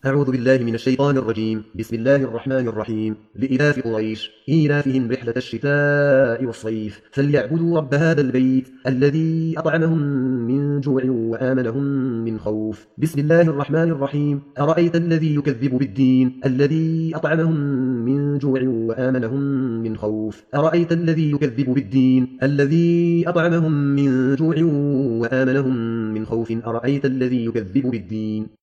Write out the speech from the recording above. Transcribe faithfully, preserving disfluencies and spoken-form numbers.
أعوذ بالله من الشيطان الرجيم. بسم الله الرحمن الرحيم. لإلاف قريش إيلافهم رحلة الشتاء والصيف فليعبدوا رب هذا البيت الذي أطعمهم من جوع وآمنهم من خوف. بسم الله الرحمن الرحيم. أرأيت الذي يكذب بالدين الذي أطعمهم من جوع وآمنهم من خوف. أرأيت الذي يكذب بالدين الذي أطعمهم من جوع وآمنهم من خوف. أرأيت الذي يكذب بالدين